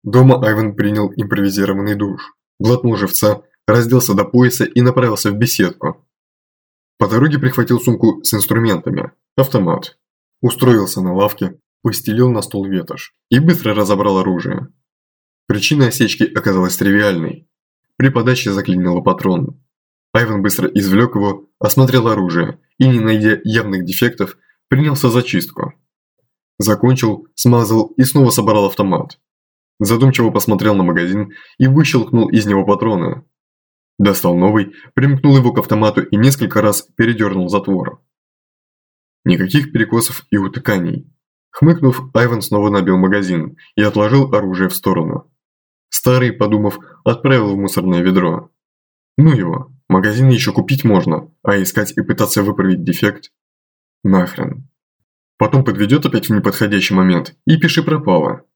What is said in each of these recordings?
Дома Айван принял импровизированный душ, глотнул живца, разделся до пояса и направился в беседку. По дороге прихватил сумку с инструментами, автомат, устроился на лавке, постелил на стол ветошь и быстро разобрал оружие. Причина осечки оказалась тривиальной. При подаче заклинило патрон. Айван быстро извлек его, осмотрел оружие и, не найдя явных дефектов, принялся за чистку. Закончил, смазал и снова собрал автомат. Задумчиво посмотрел на магазин и выщелкнул из него патроны. Достал новый, примкнул его к автомату и несколько раз передернул затвор. Никаких перекосов и утыканий. Хмыкнув, Айван снова набил магазин и отложил оружие в сторону. Старый, подумав, отправил в мусорное ведро. Ну его, магазин еще купить можно, а искать и пытаться выправить дефект – нахрен. Потом подведет опять в неподходящий момент и пиши пропало.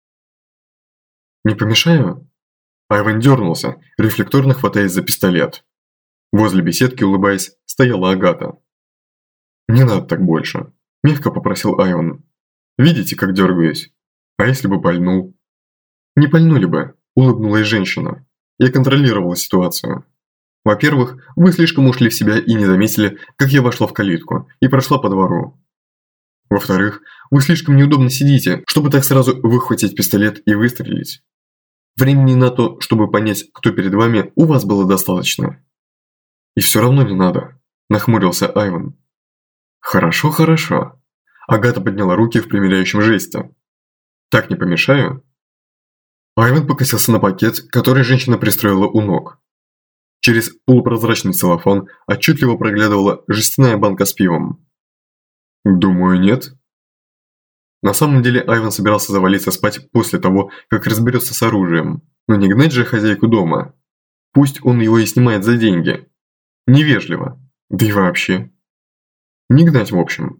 «Не помешаю?» Айван дернулся, рефлекторно хватаясь за пистолет. Возле беседки, улыбаясь, стояла Агата. «Не надо так больше», – мягко попросил Айван. «Видите, как дергаюсь? А если бы пальнул?» «Не пальнули бы», – улыбнулась женщина. «Я контролировала ситуацию. Во-первых, вы слишком ушли в себя и не заметили, как я вошла в калитку и прошла по двору. Во-вторых, вы слишком неудобно сидите, чтобы так сразу выхватить пистолет и выстрелить. Времени на то, чтобы понять, кто перед вами, у вас было достаточно». «И все равно не надо», – нахмурился Айван. «Хорошо, хорошо». Агата подняла руки в примиряющем жесте. «Так не помешаю?» Айван покосился на пакет, который женщина пристроила у ног. Через полупрозрачный целлофан отчетливо проглядывала жестяная банка с пивом. «Думаю, нет». На самом деле Айван собирался завалиться спать после того, как разберется с оружием, но не гнать же хозяйку дома. Пусть он его и снимает за деньги. Невежливо, да и вообще. Не гнать в общем.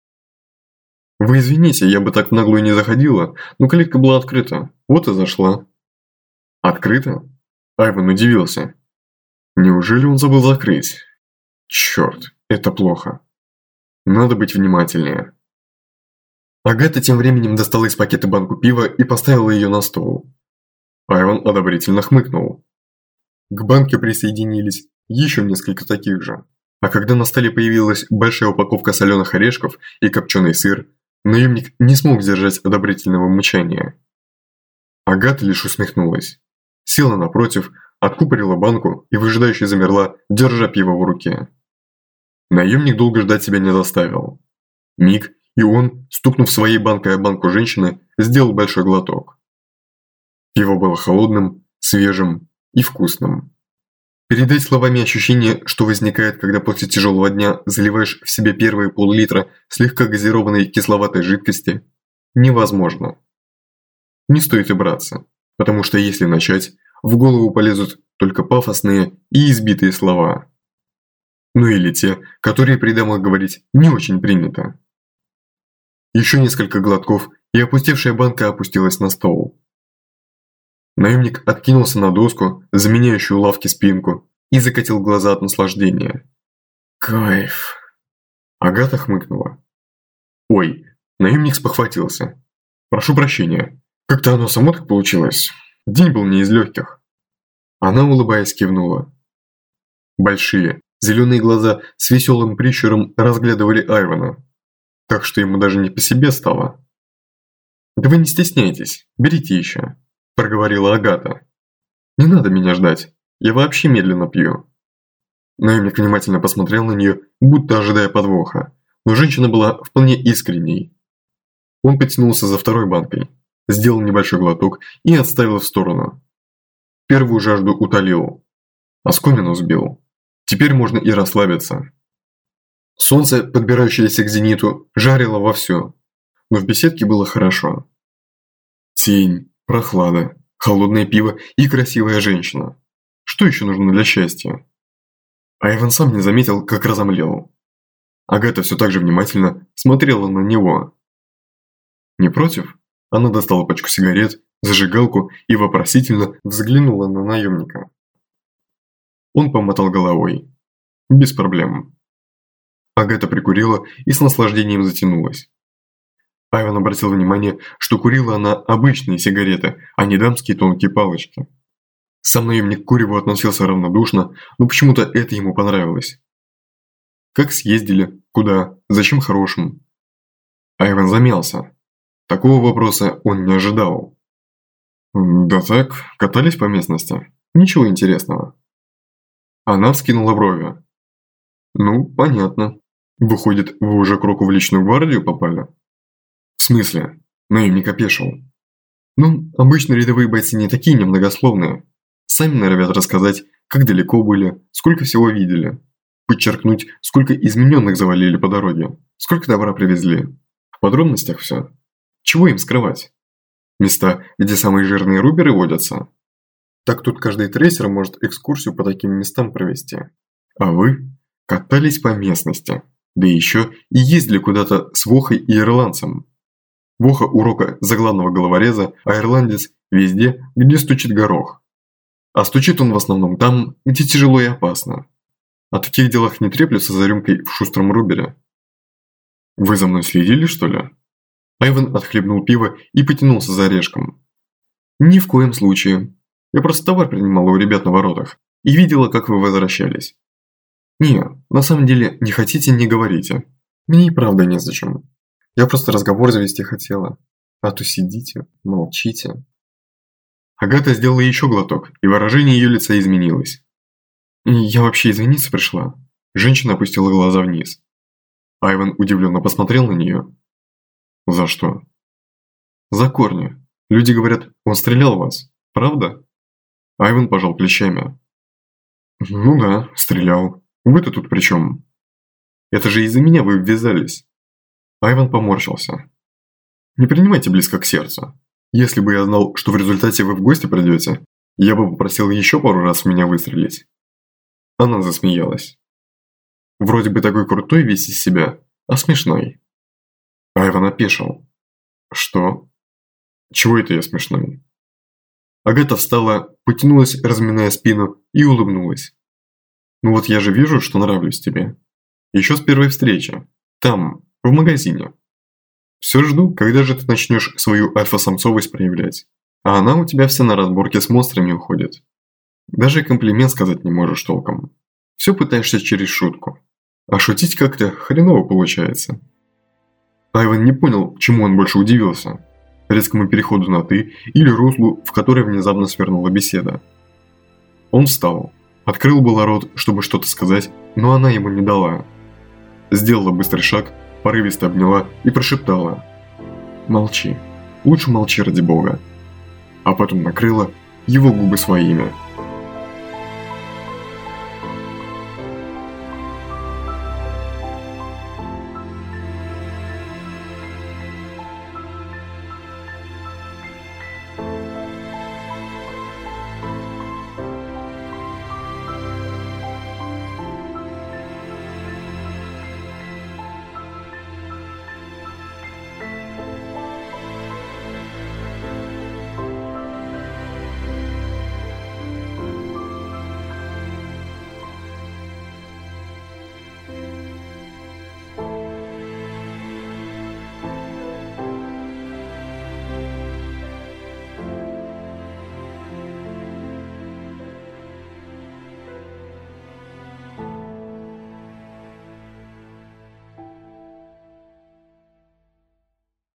«Вы извините, я бы так в наглую не заходила, но калитка была открыта, вот и зашла». «Открыта?» Айван удивился. Неужели он забыл закрыть? Черт, это плохо. Надо быть внимательнее. Агата тем временем достала из пакета банку пива и поставила ее на стол. Айван одобрительно хмыкнул. К банке присоединились еще несколько таких же. А когда на столе появилась большая упаковка соленых орешков и копченый сыр, наемник не смог сдержать одобрительного мычания. Агата лишь усмехнулась. Села напротив, откупорила банку и выжидающе замерла, держа пиво в руке. Наемник долго ждать себя не заставил. Миг, и он, стукнув своей банкой о банку женщины, сделал большой глоток. Пиво было холодным, свежим и вкусным. Передать словами ощущение, что возникает, когда после тяжелого дня заливаешь в себе первые пол-литра слегка газированной кисловатой жидкости, невозможно. Не стоит и браться, потому что если начать, в голову полезут только пафосные и избитые слова. Ну или те, которые при дамах говорить не очень принято. Еще несколько глотков, и опустевшая банка опустилась на стол. Наемник откинулся на доску, заменяющую лавке спинку, и закатил глаза от наслаждения. Кайф. Агата хмыкнула. Ой, наемник спохватился. Прошу прощения, как-то оно само так получилось. День был не из легких. Она, улыбаясь, кивнула. Большие, зеленые глаза с веселым прищуром разглядывали Айвана, так что ему даже не по себе стало. «Да вы не стесняйтесь, берите еще», – проговорила Агата. «Не надо меня ждать, я вообще медленно пью». Наемник внимательно посмотрел на нее, будто ожидая подвоха, но женщина была вполне искренней. Он потянулся за второй банкой, сделал небольшой глоток и отставил в сторону. Первую жажду утолил, оскомину сбил. Теперь можно и расслабиться. Солнце, подбирающееся к зениту, жарило вовсю, но в беседке было хорошо. Тень, прохлада, холодное пиво и красивая женщина. Что еще нужно для счастья? Айван сам не заметил, как разомлел. Агата все так же внимательно смотрела на него. Не против? Она достала пачку сигарет, зажигалку и вопросительно взглянула на наемника. Он помотал головой. Без проблем. Агата прикурила и с наслаждением затянулась. Айван обратил внимание, что курила она обычные сигареты, а не дамские тонкие палочки. Сам наемник к куреву относился равнодушно, но почему-то это ему понравилось. Как съездили? Куда? Зачем хорошим? Айван замялся. Такого вопроса он не ожидал. Да так, катались по местности. Ничего интересного. Она вскинула брови. Ну, понятно. Выходит, вы уже к Року в личную гвардию попали? В смысле? Наемник опешил. Ну, обычно рядовые бойцы не такие немногословные. Сами норовят рассказать, как далеко были, сколько всего видели. Подчеркнуть, сколько измененных завалили по дороге, сколько добра привезли. В подробностях все. Чего им скрывать? Места, где самые жирные руберы водятся. Так тут каждый трейсер может экскурсию по таким местам провести. А вы катались по местности, да еще и ездили куда-то с Вохой и ирландцем. Воха у Рока за главного головореза, а ирландец везде, где стучит горох. А стучит он в основном там, где тяжело и опасно. О таких делах не треплются за рюмкой в шустром рубере. Вы за мной следили, что ли? Айван отхлебнул пиво и потянулся за орешком. Ни в коем случае. Я просто товар принимала у ребят на воротах и видела, как вы возвращались. Не, на самом деле, не хотите, не говорите. Мне и правда незачем. Я просто разговор завести хотела. А то сидите, молчите. Агата сделала еще глоток, и выражение ее лица изменилось. Я вообще извиниться пришла. Женщина опустила глаза вниз. Айван удивленно посмотрел на нее. За что? За корни. Люди говорят, он стрелял в вас. Правда? Айван пожал плечами. Ну да, стрелял. Вы-то тут при чем? Это же из-за меня вы ввязались. Айван поморщился. Не принимайте близко к сердцу. Если бы я знал, что в результате вы в гости придете, я бы попросил еще пару раз в меня выстрелить. Она засмеялась. Вроде бы такой крутой весь из себя, а смешной. Айван опешил. Что? Чего это я смешной? Агата встала, потянулась, разминая спину, и улыбнулась. Ну вот я же вижу, что нравлюсь тебе. Еще с первой встречи. Там, в магазине. Все жду, когда же ты начнешь свою альфа-самцовость проявлять. А она у тебя вся на разборке с монстрами уходит. Даже комплимент сказать не можешь толком. Все пытаешься через шутку. А шутить как-то хреново получается. Айван не понял, чему он больше удивился. Резкому переходу на «ты» или руслу, в которое внезапно свернула беседа. Он встал. Открыл было рот, чтобы что-то сказать, но она ему не дала. Сделала быстрый шаг, порывисто обняла и прошептала. «Молчи. Лучше молчи ради бога». А потом накрыла его губы своими.